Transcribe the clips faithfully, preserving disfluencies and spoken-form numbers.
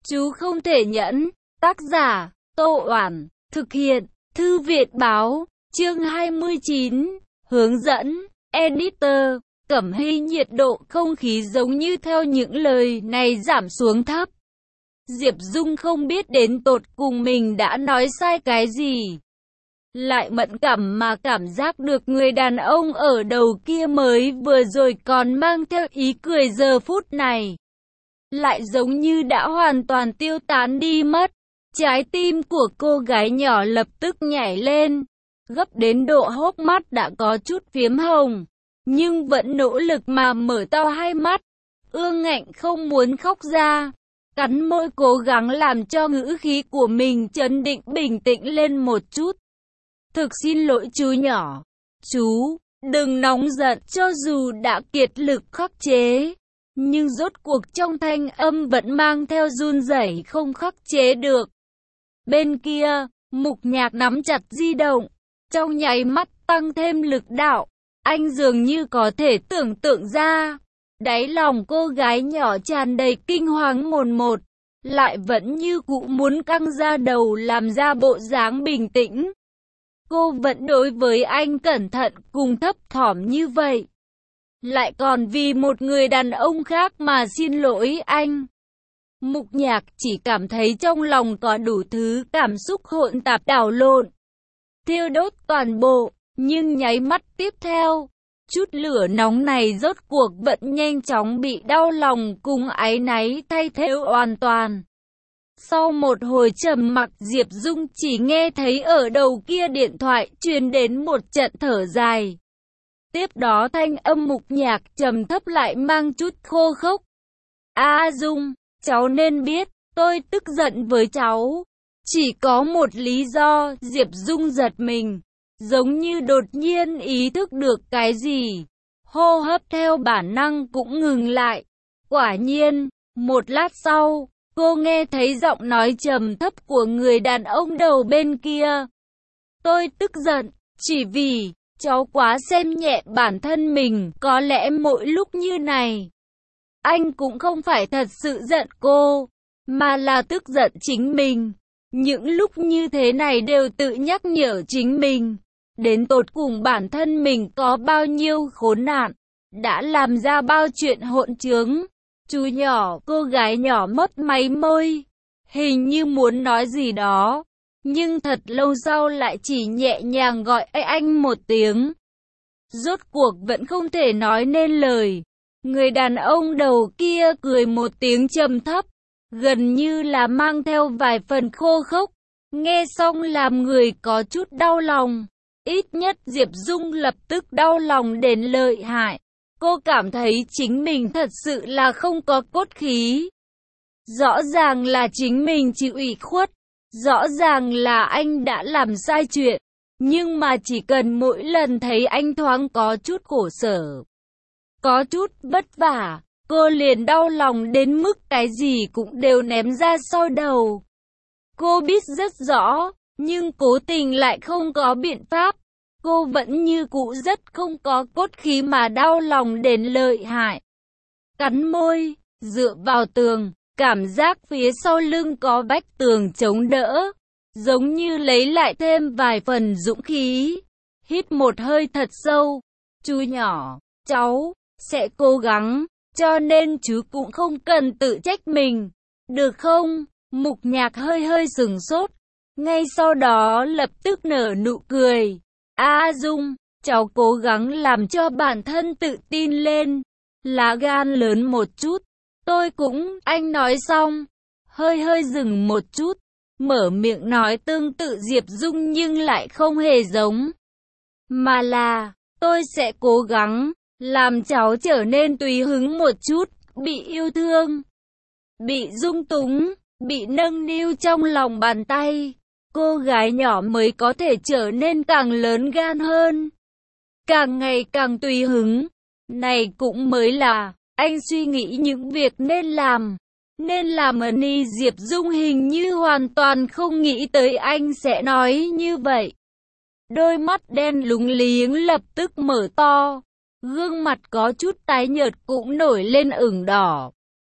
Chú không thể nhẫn. Tác giả, Tô Oản. Thực hiện, Thư viện Báo. Chương hai mươi chín. Hướng dẫn, Editor. Cẩm Hy. Nhiệt độ không khí giống như theo những lời này giảm xuống thấp. Diệp Dung không biết đến tột cùng mình đã nói sai cái gì. Lại mẫn cảm mà cảm giác được người đàn ông ở đầu kia mới vừa rồi còn mang theo ý cười giờ phút này lại giống như đã hoàn toàn tiêu tán đi mất. Trái tim của cô gái nhỏ lập tức nhảy lên, gấp đến độ hốc mắt đã có chút phiếm hồng, nhưng vẫn nỗ lực mà mở to hai mắt, ương ngạnh không muốn khóc ra, cắn môi cố gắng làm cho ngữ khí của mình trấn định bình tĩnh lên một chút. Thực xin lỗi chú nhỏ. Chú, đừng nóng giận. Cho dù đã kiệt lực khắc chế, nhưng rốt cuộc trong thanh âm vẫn mang theo run rẩy không khắc chế được. Bên kia, Mục Nhạc nắm chặt di động, trong nháy mắt tăng thêm lực đạo. Anh dường như có thể tưởng tượng ra, đáy lòng cô gái nhỏ tràn đầy kinh hoàng mồn một, lại vẫn như cũ muốn căng ra đầu làm ra bộ dáng bình tĩnh. Cô vẫn đối với anh cẩn thận cùng thấp thỏm như vậy, lại còn vì một người đàn ông khác mà xin lỗi anh. Mục Nhạc chỉ cảm thấy trong lòng có đủ thứ cảm xúc hỗn tạp đảo lộn, thiêu đốt toàn bộ, nhưng nháy mắt tiếp theo, chút lửa nóng này rốt cuộc vẫn nhanh chóng bị đau lòng cùng áy náy thay thế hoàn toàn. Sau một hồi trầm mặc, Diệp Dung chỉ nghe thấy ở đầu kia điện thoại truyền đến một trận thở dài. Tiếp đó thanh âm Mục Nhạc trầm thấp lại mang chút khô khốc. A Dung, cháu nên biết, tôi tức giận với cháu. Chỉ có một lý do. Diệp Dung giật mình, giống như đột nhiên ý thức được cái gì. Hô hấp theo bản năng cũng ngừng lại. Quả nhiên, một lát sau, cô nghe thấy giọng nói trầm thấp của người đàn ông đầu bên kia. Tôi tức giận, chỉ vì cháu quá xem nhẹ bản thân mình. Có lẽ mỗi lúc như này, anh cũng không phải thật sự giận cô, mà là tức giận chính mình. Những lúc như thế này đều tự nhắc nhở chính mình, đến tột cùng bản thân mình có bao nhiêu khốn nạn, đã làm ra bao chuyện hỗn trướng. Chú nhỏ, cô gái nhỏ mấp máy môi, hình như muốn nói gì đó, nhưng thật lâu sau lại chỉ nhẹ nhàng gọi anh một tiếng. Rốt cuộc vẫn không thể nói nên lời. Người đàn ông đầu kia cười một tiếng trầm thấp, gần như là mang theo vài phần khô khốc, nghe xong làm người có chút đau lòng. Ít nhất Diệp Dung lập tức đau lòng đến lợi hại. Cô cảm thấy chính mình thật sự là không có cốt khí. Rõ ràng là chính mình chịu ủy khuất, rõ ràng là anh đã làm sai chuyện, nhưng mà chỉ cần mỗi lần thấy anh thoáng có chút khổ sở, có chút vất vả, cô liền đau lòng đến mức cái gì cũng đều ném ra sau đầu. Cô biết rất rõ, nhưng cố tình lại không có biện pháp. Cô vẫn như cũ rất không có cốt khí mà đau lòng đến lợi hại. Cắn môi, dựa vào tường, cảm giác phía sau lưng có vách tường chống đỡ, giống như lấy lại thêm vài phần dũng khí. Hít một hơi thật sâu. Chú nhỏ, cháu sẽ cố gắng, cho nên chú cũng không cần tự trách mình, được không? Mục Nhạc hơi hơi sừng sốt, ngay sau đó lập tức nở nụ cười. A Dung, cháu cố gắng làm cho bản thân tự tin lên, lá gan lớn một chút. Tôi cũng, anh nói xong, hơi hơi dừng một chút, mở miệng nói tương tự Diệp Dung nhưng lại không hề giống. Mà là, tôi sẽ cố gắng làm cháu trở nên tùy hứng một chút, bị yêu thương, bị dung túng, bị nâng niu trong lòng bàn tay. Cô gái nhỏ mới có thể trở nên càng lớn gan hơn, càng ngày càng tùy hứng. Này cũng mới là anh suy nghĩ những việc nên làm. Nên làm ơn đi. Diệp Dung hình như hoàn toàn không nghĩ tới anh sẽ nói như vậy. Đôi mắt đen lúng liếng lập tức mở to, gương mặt có chút tái nhợt cũng nổi lên ửng đỏ.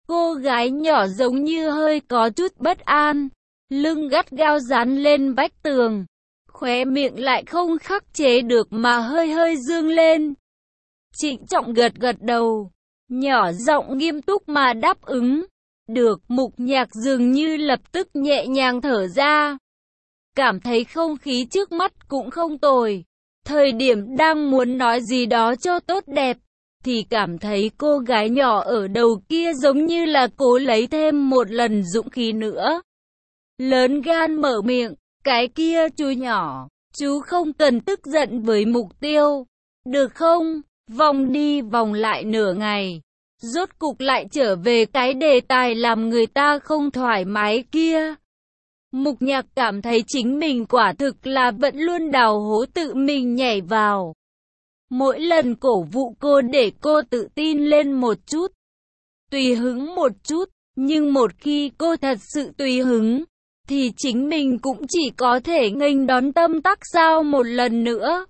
Cô gái nhỏ giống như hơi có chút bất an, lưng gắt gao dán lên vách tường, khóe miệng lại không khắc chế được mà hơi hơi dương lên. Trịnh trọng gật gật đầu, nhỏ giọng nghiêm túc mà đáp ứng. Được, Mục Nhạc dường như lập tức nhẹ nhàng thở ra. Cảm thấy không khí trước mắt cũng không tồi. Thời điểm đang muốn nói gì đó cho tốt đẹp, thì cảm thấy cô gái nhỏ ở đầu kia giống như là cố lấy thêm một lần dũng khí nữa. Lớn gan mở miệng, cái kia chú nhỏ, chú không cần tức giận với Mục Tiêu, được không? Vòng đi vòng lại nửa ngày, rốt cục lại trở về cái đề tài làm người ta không thoải mái kia. Mục Nhạc cảm thấy chính mình quả thực là vẫn luôn đào hố tự mình nhảy vào. Mỗi lần cổ vũ cô để cô tự tin lên một chút, tùy hứng một chút, nhưng một khi cô thật sự tùy hứng, thì chính mình cũng chỉ có thể nghênh đón tâm tắc sao một lần nữa.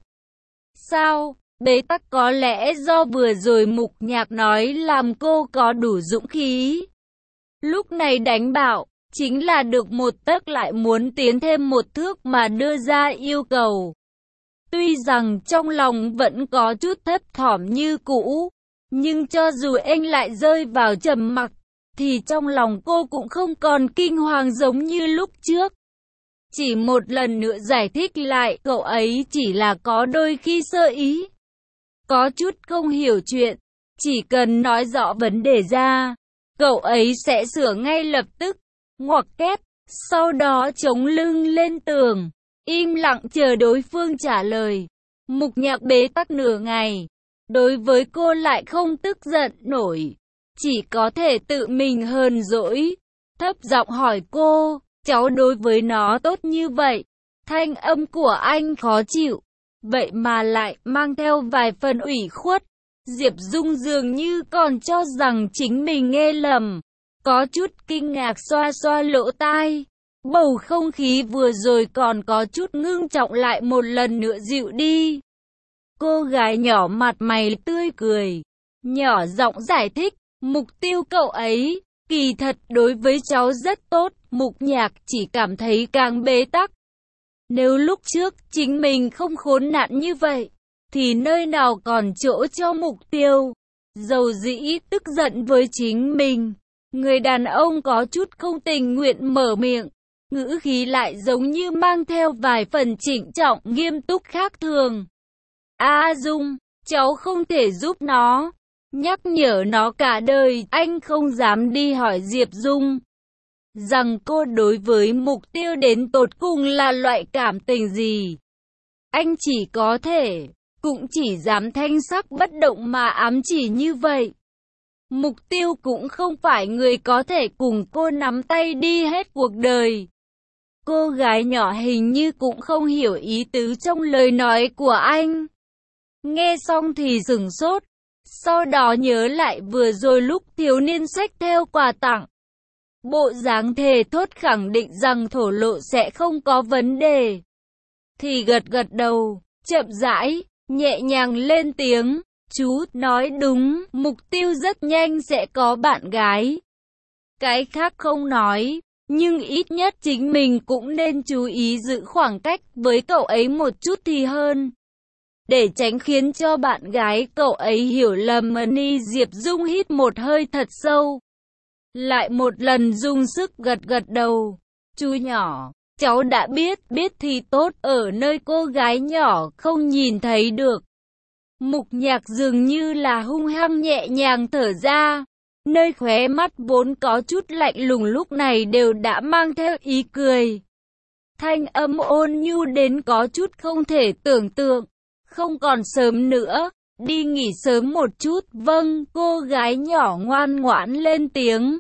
Sao? Bế tắc có lẽ do vừa rồi Mục Nhạc nói làm cô có đủ dũng khí. Lúc này đánh bạo, chính là được một tấc lại muốn tiến thêm một thước mà đưa ra yêu cầu. Tuy rằng trong lòng vẫn có chút thấp thỏm như cũ, nhưng cho dù anh lại rơi vào trầm mặc, thì trong lòng cô cũng không còn kinh hoàng giống như lúc trước. Chỉ một lần nữa giải thích lại, cậu ấy chỉ là có đôi khi sơ ý, có chút không hiểu chuyện, chỉ cần nói rõ vấn đề ra, cậu ấy sẽ sửa ngay lập tức. Ngoặc kép, sau đó chống lưng lên tường, im lặng chờ đối phương trả lời. Mục Nhạc bế tắc nửa ngày, đối với cô lại không tức giận nổi, chỉ có thể tự mình hờn dỗi, thấp giọng hỏi cô, cháu đối với nó tốt như vậy. Thanh âm của anh khó chịu, vậy mà lại mang theo vài phần ủy khuất. Diệp Dung dường như còn cho rằng chính mình nghe lầm, có chút kinh ngạc xoa xoa lỗ tai. Bầu không khí vừa rồi còn có chút ngưng trọng lại một lần nữa dịu đi. Cô gái nhỏ mặt mày tươi cười, nhỏ giọng giải thích, mục tiêu cậu ấy, kỳ thật đối với cháu rất tốt. Mục Nhạc chỉ cảm thấy càng bế tắc. Nếu lúc trước chính mình không khốn nạn như vậy, thì nơi nào còn chỗ cho mục tiêu. Dầu dĩ tức giận với chính mình, người đàn ông có chút không tình nguyện mở miệng, ngữ khí lại giống như mang theo vài phần trịnh trọng nghiêm túc khác thường. A Dung, cháu không thể giúp nó, nhắc nhở nó cả đời. Anh không dám đi hỏi Diệp Dung rằng cô đối với mục tiêu đến tột cùng là loại cảm tình gì. Anh chỉ có thể, cũng chỉ dám thanh sắc bất động mà ám chỉ như vậy. Mục tiêu cũng không phải người có thể cùng cô nắm tay đi hết cuộc đời. Cô gái nhỏ hình như cũng không hiểu ý tứ trong lời nói của anh. Nghe xong thì sửng sốt, sau đó nhớ lại vừa rồi lúc thiếu niên xách theo quà tặng. Bộ dáng thề thốt khẳng định rằng thổ lộ sẽ không có vấn đề. Thì gật gật đầu, chậm rãi, nhẹ nhàng lên tiếng, chú nói đúng, mục tiêu rất nhanh sẽ có bạn gái. Cái khác không nói, nhưng ít nhất chính mình cũng nên chú ý giữ khoảng cách với cậu ấy một chút thì hơn. Để tránh khiến cho bạn gái cậu ấy hiểu lầm. Ni Diệp Dung hít một hơi thật sâu, lại một lần dùng sức gật gật đầu. Chú nhỏ, cháu đã biết, biết thì tốt. Ở nơi cô gái nhỏ không nhìn thấy được, Mục Nhạc dường như là hung hăng nhẹ nhàng thở ra, nơi khóe mắt vốn có chút lạnh lùng lúc này đều đã mang theo ý cười. Thanh âm ôn nhu đến có chút không thể tưởng tượng. Không còn sớm nữa, đi nghỉ sớm một chút. Vâng, cô gái nhỏ ngoan ngoãn lên tiếng.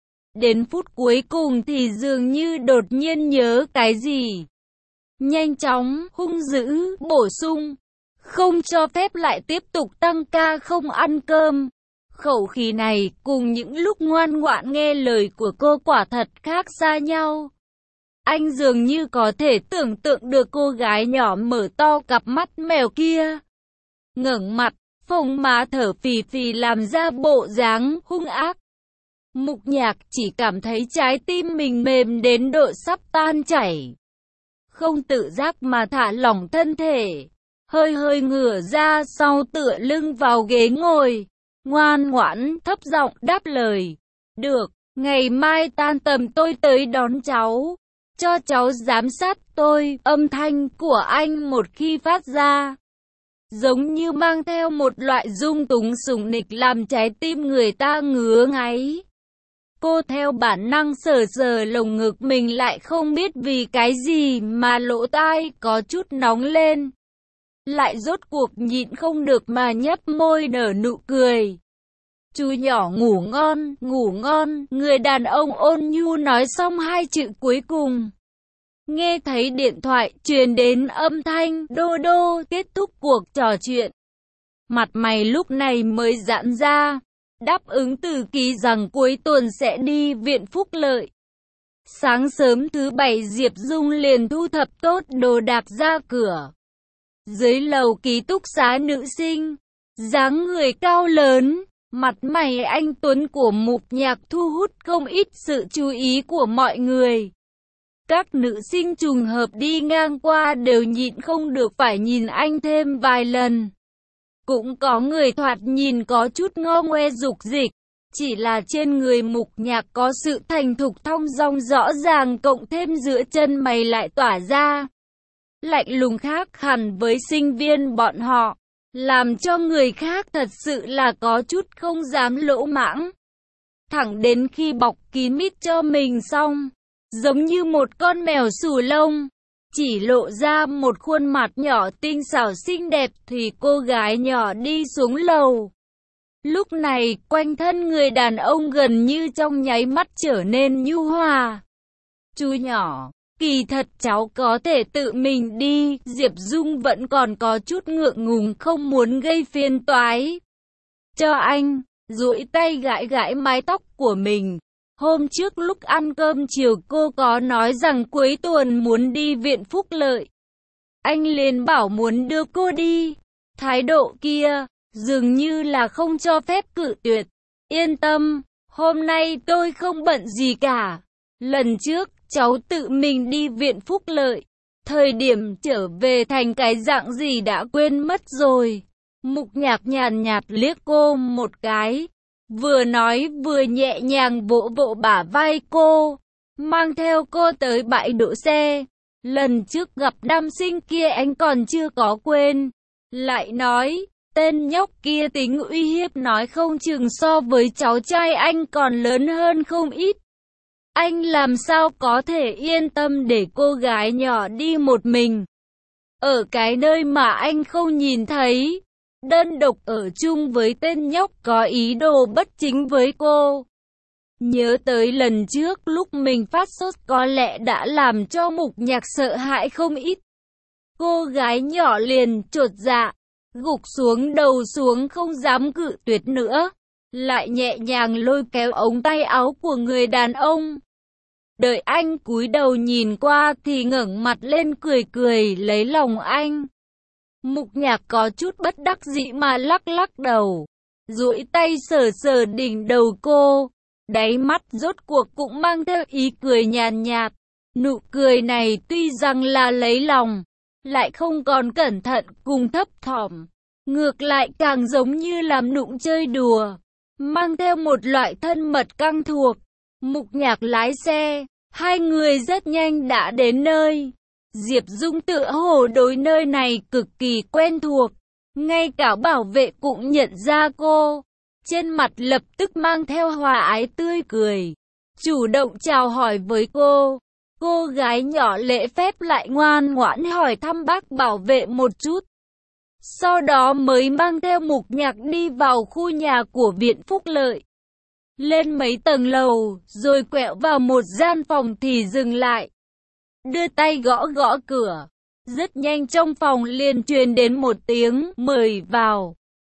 Đến phút cuối cùng thì dường như đột nhiên nhớ cái gì, nhanh chóng, hung dữ, bổ sung, không cho phép lại tiếp tục tăng ca không ăn cơm. Khẩu khí này cùng những lúc ngoan ngoãn nghe lời của cô quả thật khác xa nhau. Anh dường như có thể tưởng tượng được cô gái nhỏ mở to cặp mắt mèo kia, ngẩng mặt, phồng má thở phì phì làm ra bộ dáng hung ác. Mục Nhạc chỉ cảm thấy trái tim mình mềm đến độ sắp tan chảy. Không tự giác mà thả lỏng thân thể, hơi hơi ngửa ra sau tựa lưng vào ghế ngồi, ngoan ngoãn thấp giọng đáp lời. Được, ngày mai tan tầm tôi tới đón cháu, cho cháu giám sát tôi. Âm thanh của anh một khi phát ra, giống như mang theo một loại dung túng sủng nịch làm trái tim người ta ngứa ngáy. Cô theo bản năng sờ sờ lồng ngực mình, lại không biết vì cái gì mà lỗ tai có chút nóng lên. Lại rốt cuộc nhịn không được mà nhấp môi nở nụ cười. Chú nhỏ ngủ ngon, ngủ ngon, người đàn ông ôn nhu nói xong hai chữ cuối cùng. Nghe thấy điện thoại truyền đến âm thanh đô đô kết thúc cuộc trò chuyện. Mặt mày lúc này mới giãn ra, đáp ứng Từ Kỳ rằng cuối tuần sẽ đi viện Phúc Lợi. Sáng sớm thứ bảy Diệp Dung liền thu thập tốt đồ đạc ra cửa. Dưới lầu ký túc xá nữ sinh, dáng người cao lớn, mặt mày anh tuấn của Mục Nhạc thu hút không ít sự chú ý của mọi người. Các nữ sinh trùng hợp đi ngang qua đều nhịn không được phải nhìn anh thêm vài lần. Cũng có người thoạt nhìn có chút ngô ngoe dục dịch, chỉ là trên người Mục Nhạc có sự thành thục thong dong rõ ràng, cộng thêm giữa chân mày lại tỏa ra lạnh lùng khác hẳn với sinh viên bọn họ, làm cho người khác thật sự là có chút không dám lỗ mãng. Thẳng đến khi bọc kín mít cho mình xong, giống như một con mèo xù lông, chỉ lộ ra một khuôn mặt nhỏ tinh xảo xinh đẹp thì cô gái nhỏ đi xuống lầu. Lúc này quanh thân người đàn ông gần như trong nháy mắt trở nên nhu hòa. Chú nhỏ, kỳ thật cháu có thể tự mình đi. Diệp Dung vẫn còn có chút ngượng ngùng, không muốn gây phiền toái cho anh, duỗi tay gãi gãi mái tóc của mình. Hôm trước lúc ăn cơm chiều cô có nói rằng cuối tuần muốn đi viện Phúc Lợi. Anh liền bảo muốn đưa cô đi. Thái độ kia dường như là không cho phép cự tuyệt. Yên tâm, hôm nay tôi không bận gì cả. Lần trước cháu tự mình đi viện Phúc Lợi, thời điểm trở về thành cái dạng gì đã quên mất rồi. Mục Nhạc nhàn nhạt liếc cô một cái, vừa nói vừa nhẹ nhàng vỗ vỗ bả vai cô, mang theo cô tới bãi đỗ xe. Lần trước gặp nam sinh kia anh còn chưa có quên. Lại nói, tên nhóc kia tính uy hiếp nói không chừng so với cháu trai anh còn lớn hơn không ít. Anh làm sao có thể yên tâm để cô gái nhỏ đi một mình, ở cái nơi mà anh không nhìn thấy, đơn độc ở chung với tên nhóc có ý đồ bất chính với cô. Nhớ tới lần trước lúc mình phát sốt có lẽ đã làm cho Mục Nhạc sợ hãi không ít. Cô gái nhỏ liền chột dạ, gục xuống đầu xuống không dám cự tuyệt nữa, lại nhẹ nhàng lôi kéo ống tay áo của người đàn ông. Đợi anh cúi đầu nhìn qua thì ngẩng mặt lên cười cười lấy lòng anh. Mục Nhạc có chút bất đắc dĩ mà lắc lắc đầu, duỗi tay sờ sờ đỉnh đầu cô, đáy mắt rốt cuộc cũng mang theo ý cười nhàn nhạt. Nụ cười này tuy rằng là lấy lòng, lại không còn cẩn thận cùng thấp thỏm, ngược lại càng giống như làm nũng chơi đùa, mang theo một loại thân mật căng thuộc. Mục Nhạc lái xe, hai người rất nhanh đã đến nơi. Diệp Dung tựa hồ đối nơi này cực kỳ quen thuộc, ngay cả bảo vệ cũng nhận ra cô, trên mặt lập tức mang theo hòa ái tươi cười, chủ động chào hỏi với cô. Cô gái nhỏ lễ phép lại ngoan ngoãn hỏi thăm bác bảo vệ một chút, sau đó mới mang theo Mục Nhạc đi vào khu nhà của viện Phúc Lợi. Lên mấy tầng lầu, rồi quẹo vào một gian phòng thì dừng lại, đưa tay gõ gõ cửa. Rất nhanh trong phòng liền truyền đến một tiếng mời vào.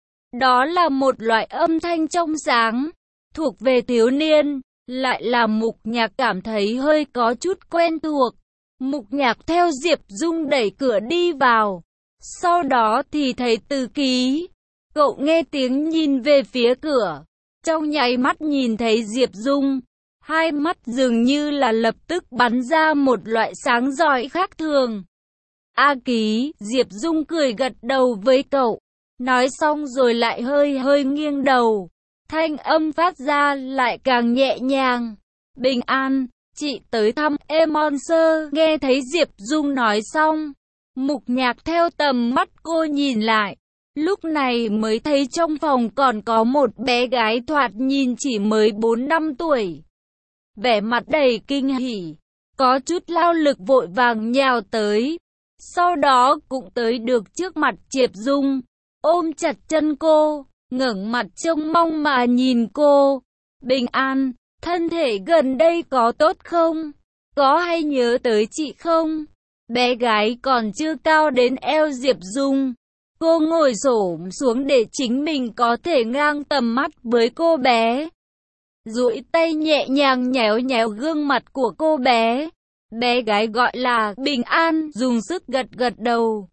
Đó là một loại âm thanh trong sáng, thuộc về thiếu niên, lại làm Mục Nhạc cảm thấy hơi có chút quen thuộc. Mục Nhạc theo Diệp Dung đẩy cửa đi vào, sau đó thì thấy Từ Ký. Cậu nghe tiếng nhìn về phía cửa, trong nháy mắt nhìn thấy Diệp Dung. Hai mắt dường như là lập tức bắn ra một loại sáng rọi khác thường. A Ký, Diệp Dung cười gật đầu với cậu. Nói xong rồi lại hơi hơi nghiêng đầu. Thanh âm phát ra lại càng nhẹ nhàng. Bình an, chị tới thăm em Monster. Nghe thấy Diệp Dung nói xong, Mục Nhạc theo tầm mắt cô nhìn lại. Lúc này mới thấy trong phòng còn có một bé gái thoạt nhìn chỉ mới bốn năm tuổi. Vẻ mặt đầy kinh hỉ, có chút lao lực vội vàng nhào tới. Sau đó cũng tới được trước mặt Diệp Dung, ôm chặt chân cô, ngẩng mặt trông mong mà nhìn cô. Bình an, thân thể gần đây có tốt không? Có hay nhớ tới chị không? Bé gái còn chưa cao đến eo Diệp Dung. Cô ngồi xổm xuống để chính mình có thể ngang tầm mắt với cô bé. Duỗi tay nhẹ nhàng nhéo nhéo gương mặt của cô bé. Bé gái gọi là Bình an, dùng sức gật gật đầu.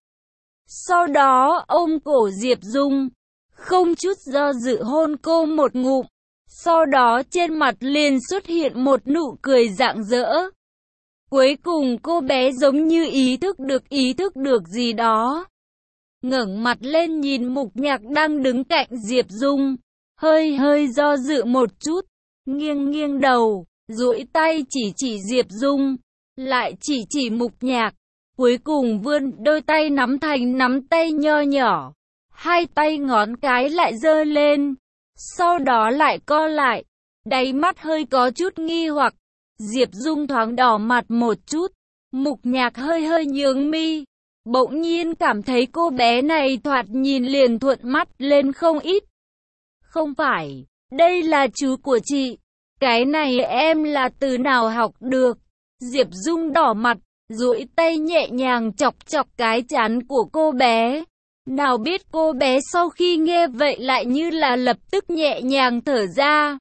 Sau đó ôm cổ Diệp Dung, không chút do dự hôn cô một ngụm. Sau đó trên mặt liền xuất hiện một nụ cười rạng rỡ. Cuối cùng cô bé giống như ý thức được ý thức được gì đó. Ngẩng mặt lên nhìn Mục Nhạc đang đứng cạnh Diệp Dung, hơi hơi do dự một chút, nghiêng nghiêng đầu, duỗi tay chỉ chỉ Diệp Dung, lại chỉ chỉ Mục Nhạc, cuối cùng vươn đôi tay nắm thành nắm tay nho nhỏ, hai tay ngón cái lại giơ lên, sau đó lại co lại, đáy mắt hơi có chút nghi hoặc. Diệp Dung thoáng đỏ mặt một chút, Mục Nhạc hơi hơi nhướng mi. Bỗng nhiên cảm thấy cô bé này thoạt nhìn liền thuận mắt lên không ít. Không phải, đây là chú của chị. Cái này em là từ nào học được? Diệp Dung đỏ mặt, duỗi tay nhẹ nhàng chọc chọc cái trán của cô bé. Nào biết cô bé sau khi nghe vậy lại như là lập tức nhẹ nhàng thở ra.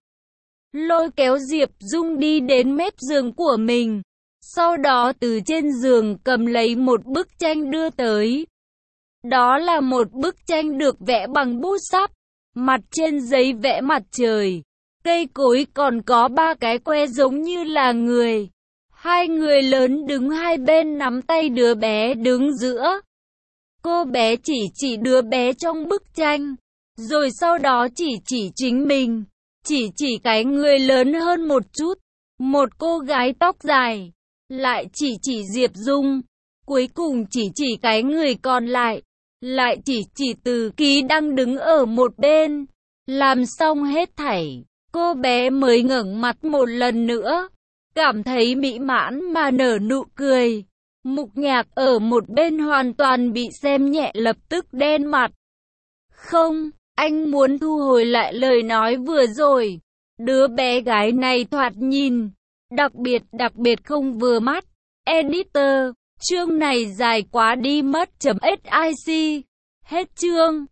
Lôi kéo Diệp Dung đi đến mép giường của mình. Sau đó từ trên giường cầm lấy một bức tranh đưa tới. Đó là một bức tranh được vẽ bằng bút sáp. Mặt trên giấy vẽ mặt trời, cây cối, còn có ba cái que giống như là người. Hai người lớn đứng hai bên nắm tay đứa bé đứng giữa. Cô bé chỉ chỉ đứa bé trong bức tranh, rồi sau đó chỉ chỉ chính mình, chỉ chỉ cái người lớn hơn một chút, một cô gái tóc dài. Lại chỉ chỉ Diệp Dung, cuối cùng chỉ chỉ cái người còn lại, lại chỉ chỉ Từ Ký đang đứng ở một bên. Làm xong hết thảy, cô bé mới ngẩng mặt một lần nữa, cảm thấy mỹ mãn mà nở nụ cười. Mục Nhạc ở một bên hoàn toàn bị xem nhẹ, lập tức đen mặt. Không, anh muốn thu hồi lại lời nói vừa rồi. Đứa bé gái này thoạt nhìn đặc biệt đặc biệt không vừa mắt. Editor, chương này dài quá đi mất. .sic. Hết chương.